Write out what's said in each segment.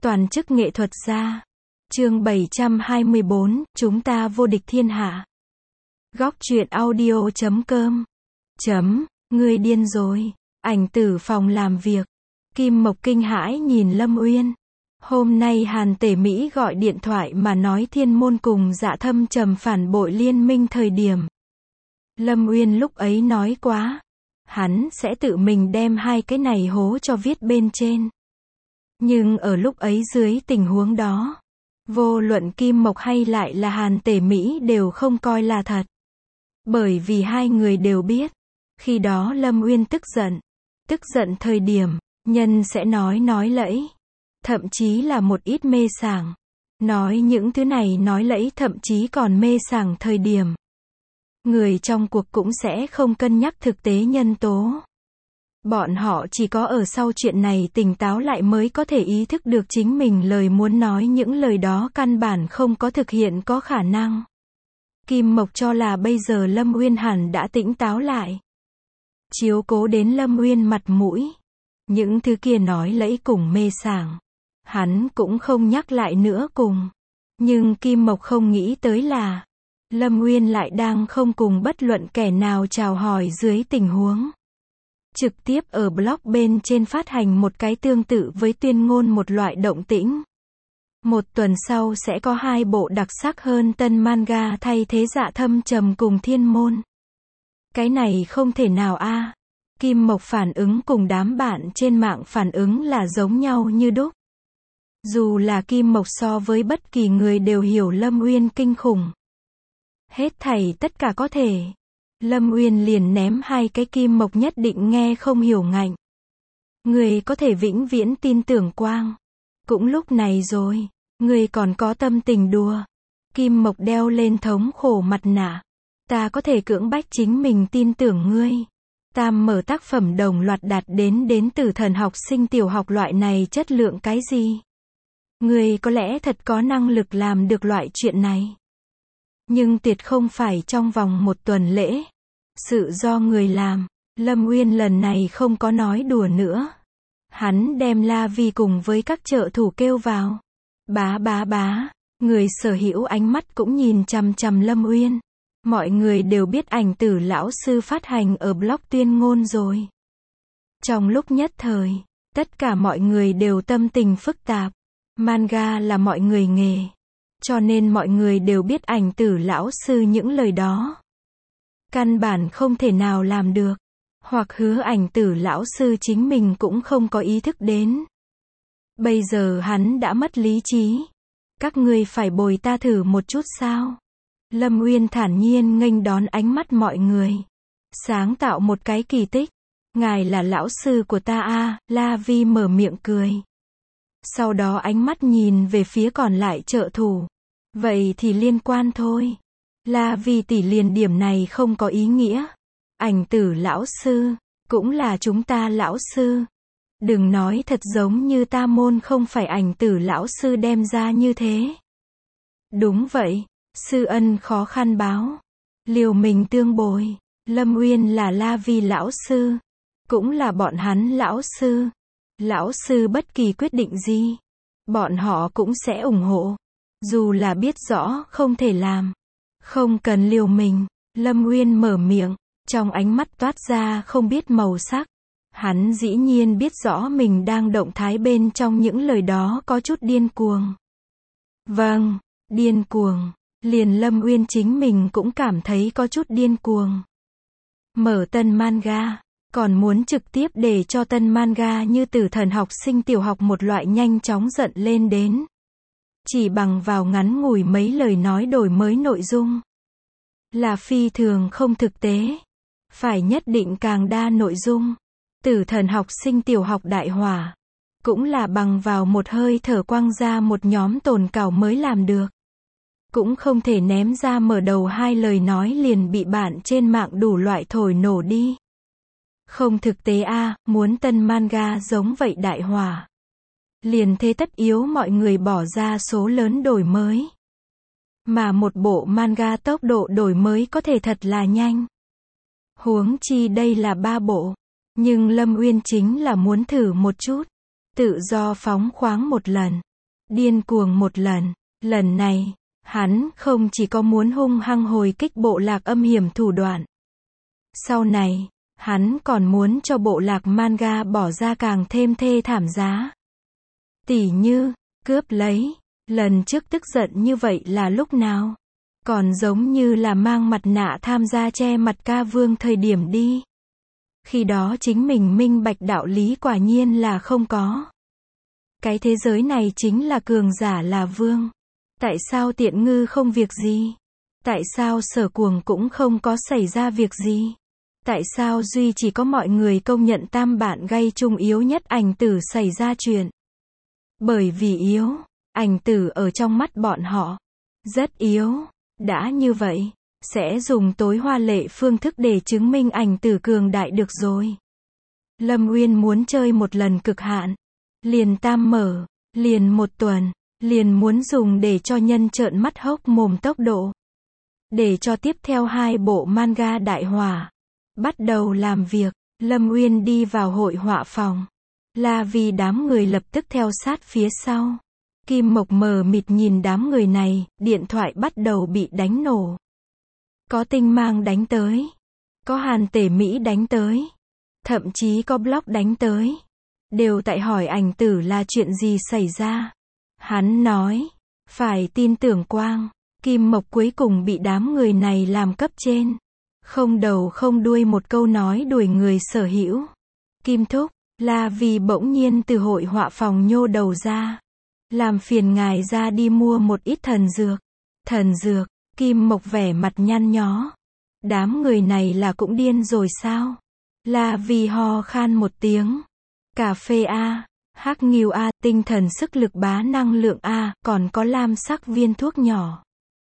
Toàn chức nghệ thuật gia. Chương 724, chúng ta vô địch thiên hạ. Góc truyện audio.com. Ngươi điên rồi. Ảnh tử phòng làm việc. Kim Mộc kinh hãi nhìn Lâm Uyên. Hôm nay Hàn Tể Mỹ gọi điện thoại mà nói Thiên Môn cùng Dạ Thâm Trầm phản bội liên minh thời điểm. Lâm Uyên lúc ấy nói quá. Hắn sẽ tự mình đem hai cái này hố cho viết bên trên. Nhưng ở lúc ấy dưới tình huống đó, vô luận Kim Mộc hay lại là Hàn Tể Mỹ đều không coi là thật. Bởi vì hai người đều biết, khi đó Lâm Uyên tức giận thời điểm, nhân sẽ nói lẫy, thậm chí là một ít mê sảng. Nói những thứ này nói lẫy thậm chí còn mê sảng thời điểm. Người trong cuộc cũng sẽ không cân nhắc thực tế nhân tố. Bọn họ chỉ có ở sau chuyện này tỉnh táo lại mới có thể ý thức được chính mình lời muốn nói những lời đó căn bản không có thực hiện có khả năng. Kim Mộc cho là bây giờ Lâm Uyên hẳn đã tỉnh táo lại. Chiếu cố đến Lâm Uyên mặt mũi. Những thứ kia nói lẫy cùng mê sảng. Hắn cũng không nhắc lại nữa cùng. Nhưng Kim Mộc không nghĩ tới là Lâm Uyên lại đang không cùng bất luận kẻ nào chào hỏi dưới tình huống. Trực tiếp ở blog bên trên phát hành một cái tương tự với tuyên ngôn một loại động tĩnh. Một tuần sau sẽ có hai bộ đặc sắc hơn tân manga thay thế Dạ Thâm Trầm cùng Thiên Môn. Cái này không thể nào a. Kim Mộc phản ứng cùng đám bạn trên mạng phản ứng là giống nhau như đúc. Dù là Kim Mộc so với bất kỳ người đều hiểu Lâm Uyên kinh khủng. Hết thảy tất cả có thể. Lâm Uyên liền ném hai cái Kim Mộc nhất định nghe không hiểu ngạnh. Người có thể vĩnh viễn tin tưởng quang. Cũng lúc này rồi, người còn có tâm tình đùa. Kim Mộc đeo lên thống khổ mặt nạ. Ta có thể cưỡng bách chính mình tin tưởng ngươi. Tam mở tác phẩm đồng loạt đạt đến từ thần học sinh tiểu học loại này chất lượng cái gì? Ngươi có lẽ thật có năng lực làm được loại chuyện này. Nhưng tuyệt không phải trong vòng một tuần lễ. Sự do người làm. Lâm Uyên lần này không có nói đùa nữa. Hắn đem La Vi cùng với các trợ thủ kêu vào. Bá. Người sở hữu ánh mắt cũng nhìn chằm chằm Lâm Uyên. Mọi người đều biết ảnh tử lão sư phát hành ở blog tuyên ngôn rồi. Trong lúc nhất thời, tất cả mọi người đều tâm tình phức tạp. Manga là mọi người nghề. Cho nên mọi người đều biết ảnh tử lão sư những lời đó. Căn bản không thể nào làm được. Hoặc hứa ảnh tử lão sư chính mình cũng không có ý thức đến. Bây giờ hắn đã mất lý trí. Các ngươi phải bồi ta thử một chút sao? Lâm Uyên thản nhiên nghênh đón ánh mắt mọi người. Sáng tạo một cái kỳ tích. Ngài là lão sư của ta a. La Vi mở miệng cười. Sau đó ánh mắt nhìn về phía còn lại trợ thủ. Vậy thì liên quan thôi. La Vi tỷ liền điểm này không có ý nghĩa. Ảnh tử lão sư, cũng là chúng ta lão sư. Đừng nói thật giống như ta môn không phải ảnh tử lão sư đem ra như thế. Đúng vậy, sư ân khó khăn báo. Liều mình tương bồi. Lâm Uyên là La Vi lão sư. Cũng là bọn hắn lão sư. Lão sư bất kỳ quyết định gì, bọn họ cũng sẽ ủng hộ. Dù là biết rõ không thể làm. Không cần liều mình. Lâm Uyên mở miệng. Trong ánh mắt toát ra không biết màu sắc. Hắn dĩ nhiên biết rõ mình đang động thái bên trong những lời đó có chút điên cuồng. Vâng, điên cuồng. Liền Lâm Uyên chính mình cũng cảm thấy có chút điên cuồng. Mở tân manga. Còn muốn trực tiếp để cho tân manga như Tử Thần học sinh tiểu học một loại nhanh chóng giận lên đến. Chỉ bằng vào ngắn ngủi mấy lời nói đổi mới nội dung. Là phi thường không thực tế. Phải nhất định càng đa nội dung. Tử Thần học sinh tiểu học đại hỏa. Cũng là bằng vào một hơi thở quăng ra một nhóm tồn cảo mới làm được. Cũng không thể ném ra mở đầu hai lời nói liền bị bạn trên mạng đủ loại thổi nổ đi. Không thực tế a. Muốn tân manga giống vậy đại hỏa. Liền thế tất yếu mọi người bỏ ra số lớn đổi mới. Mà một bộ manga tốc độ đổi mới có thể thật là nhanh. Huống chi đây là 3 bộ. Nhưng Lâm Uyên chính là muốn thử một chút. Tự do phóng khoáng một lần. điên cuồng một lần. Lần này, hắn không chỉ có muốn hung hăng hồi kích bộ lạc âm hiểm thủ đoạn. Sau này, hắn còn muốn cho bộ lạc manga bỏ ra càng thêm thê thảm giá. Tỉ như, cướp lấy. Lần trước tức giận như vậy là lúc nào? Còn giống như là mang mặt nạ tham gia che mặt ca vương thời điểm đi. Khi đó chính mình minh bạch đạo lý quả nhiên là không có. Cái thế giới này chính là cường giả là vương. Tại sao Tiện Ngư không việc gì? Tại sao Sở Cuồng cũng không có xảy ra việc gì? Tại sao duy chỉ có mọi người công nhận tam bạn gây chung yếu nhất Ảnh Tử xảy ra chuyện? Bởi vì yếu, Ảnh Tử ở trong mắt bọn họ rất yếu. Đã như vậy, sẽ dùng tối hoa lệ phương thức để chứng minh Ảnh Tử cường đại được rồi. Lâm Uyên muốn chơi một lần cực hạn, liền tam mở, liền một tuần, liền muốn dùng để cho nhân trợn mắt hốc mồm tốc độ. Để cho tiếp theo 2 bộ manga đại hỏa bắt đầu làm việc. Lâm Uyên đi vào hội họa phòng, là vì đám người lập tức theo sát phía sau. Kim Mộc mờ mịt nhìn đám người này, điện thoại bắt đầu bị đánh nổ. Có Tinh Mang đánh tới, có Hàn Tể Mỹ đánh tới, thậm chí có Block đánh tới. Đều tại hỏi Ảnh Tử là chuyện gì xảy ra. Hắn nói, phải tin tưởng Quang. Kim Mộc cuối cùng bị đám người này làm cấp trên. Không đầu không đuôi một câu nói đuổi người sở hữu. Kim Thúc, là vì bỗng nhiên từ hội họa phòng nhô đầu ra. Làm phiền ngài ra đi mua một ít thần dược. Thần dược, Kim Mộc vẻ mặt nhăn nhó. Đám người này là cũng điên rồi sao? Là vì ho khan một tiếng. Cà phê A, hắc nghiêu A, tinh thần sức lực bá năng lượng A, còn có lam sắc viên thuốc nhỏ.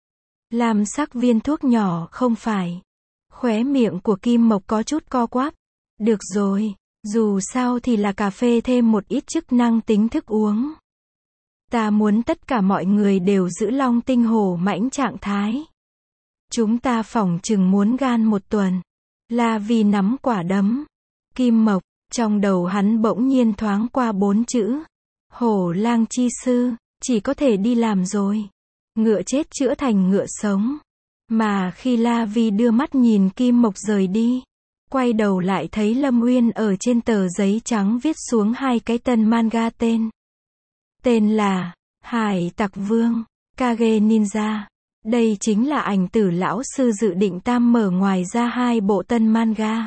Lam sắc viên thuốc nhỏ không phải. Khóe miệng của Kim Mộc có chút co quắp. Được rồi, dù sao thì là cà phê thêm một ít chức năng tính thức uống. Ta muốn tất cả mọi người đều giữ long tinh hổ mãnh trạng thái. Chúng ta phỏng chừng muốn gan một tuần. Là vì nắm quả đấm. Kim Mộc, trong đầu hắn bỗng nhiên thoáng qua 4 chữ. Hổ lang chi sư, chỉ có thể đi làm rồi. Ngựa chết chữa thành ngựa sống. Mà khi La Vi đưa mắt nhìn Kim Mộc rời đi, quay đầu lại thấy Lâm Uyên ở trên tờ giấy trắng viết xuống 2 cái tân manga tên. Tên là Hải Tặc Vương, Kage Ninja. Đây chính là Ảnh Tử lão sư dự định tam mở ngoài ra 2 bộ tân manga.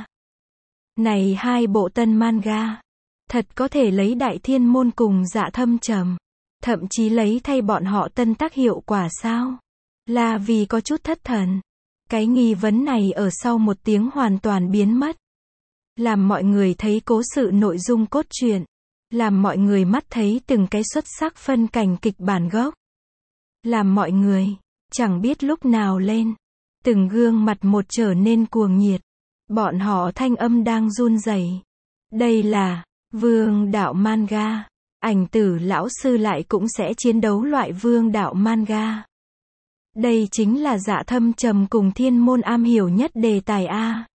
Này 2 bộ tân manga, thật có thể lấy Đại Thiên Môn cùng Dạ Thâm Trầm, thậm chí lấy thay bọn họ tân tác hiệu quả sao? Là vì có chút thất thần. Cái nghi vấn này ở sau một tiếng hoàn toàn biến mất. Làm mọi người thấy cố sự nội dung cốt truyện. Làm mọi người mắt thấy từng cái xuất sắc phân cảnh kịch bản gốc. Làm mọi người chẳng biết lúc nào lên. Từng gương mặt một trở nên cuồng nhiệt. Bọn họ thanh âm đang run rẩy. Đây là vương đạo manga. Ảnh Tử lão sư lại cũng sẽ chiến đấu loại vương đạo manga. Đây chính là Dạ Thâm Trầm cùng Thiên Môn am hiểu nhất đề tài A.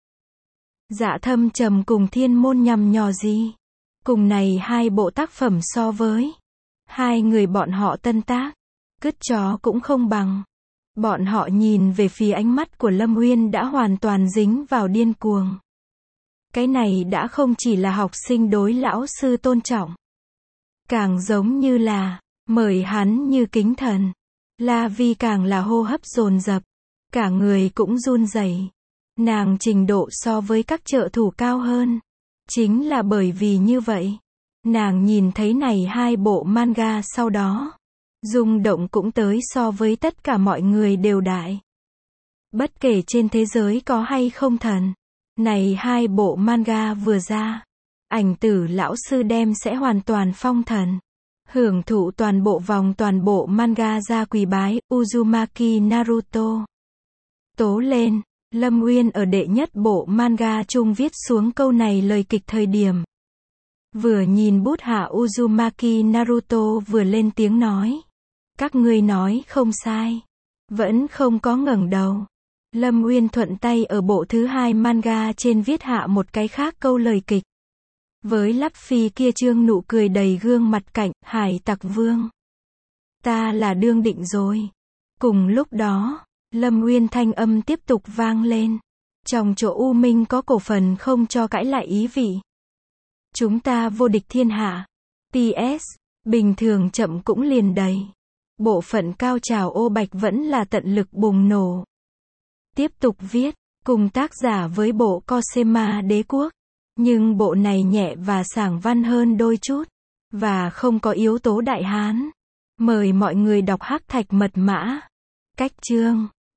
Dạ Thâm Trầm cùng Thiên Môn nhằm nhò gì? Cùng này 2 bộ tác phẩm so với 2 người bọn họ tân tác, cứt chó cũng không bằng. Bọn họ nhìn về phía ánh mắt của Lâm Uyên đã hoàn toàn dính vào điên cuồng. Cái này đã không chỉ là học sinh đối lão sư tôn trọng. Càng giống như là mời hắn như kính thần. La Vi càng là hô hấp dồn dập, cả người cũng run rẩy. Nàng trình độ so với các trợ thủ cao hơn. Chính là bởi vì như vậy, nàng nhìn thấy này 2 bộ manga sau đó, rung động cũng tới so với tất cả mọi người đều đại. Bất kể trên thế giới có hay không thần, này 2 bộ manga vừa ra, Ảnh Tử lão sư đem sẽ hoàn toàn phong thần. Hưởng thụ toàn bộ manga ra quỳ bái, Uzumaki Naruto. Tố lên, Lâm Uyên ở đệ nhất bộ manga chung viết xuống câu này lời kịch thời điểm. Vừa nhìn bút hạ Uzumaki Naruto vừa lên tiếng nói. Các ngươi nói không sai. Vẫn không có ngẩng đầu. Lâm Uyên thuận tay ở bộ thứ 2 manga trên viết hạ một cái khác câu lời kịch. Với Lắp Phi kia trương nụ cười đầy gương mặt cạnh, Hải Tặc Vương. Ta là đương định rồi. Cùng lúc đó, Lâm Uyên thanh âm tiếp tục vang lên. Trong chỗ U Minh có cổ phần không cho cãi lại ý vị. Chúng ta vô địch thiên hạ. PS, bình thường chậm cũng liền đầy. Bộ phận cao trào ô bạch vẫn là tận lực bùng nổ. Tiếp tục viết, cùng tác giả với bộ Cosema Đế Quốc. Nhưng bộ này nhẹ và sảng văn hơn đôi chút. Và không có yếu tố Đại Hán. Mời mọi người đọc Hắc Thạch Mật Mã. Cách chương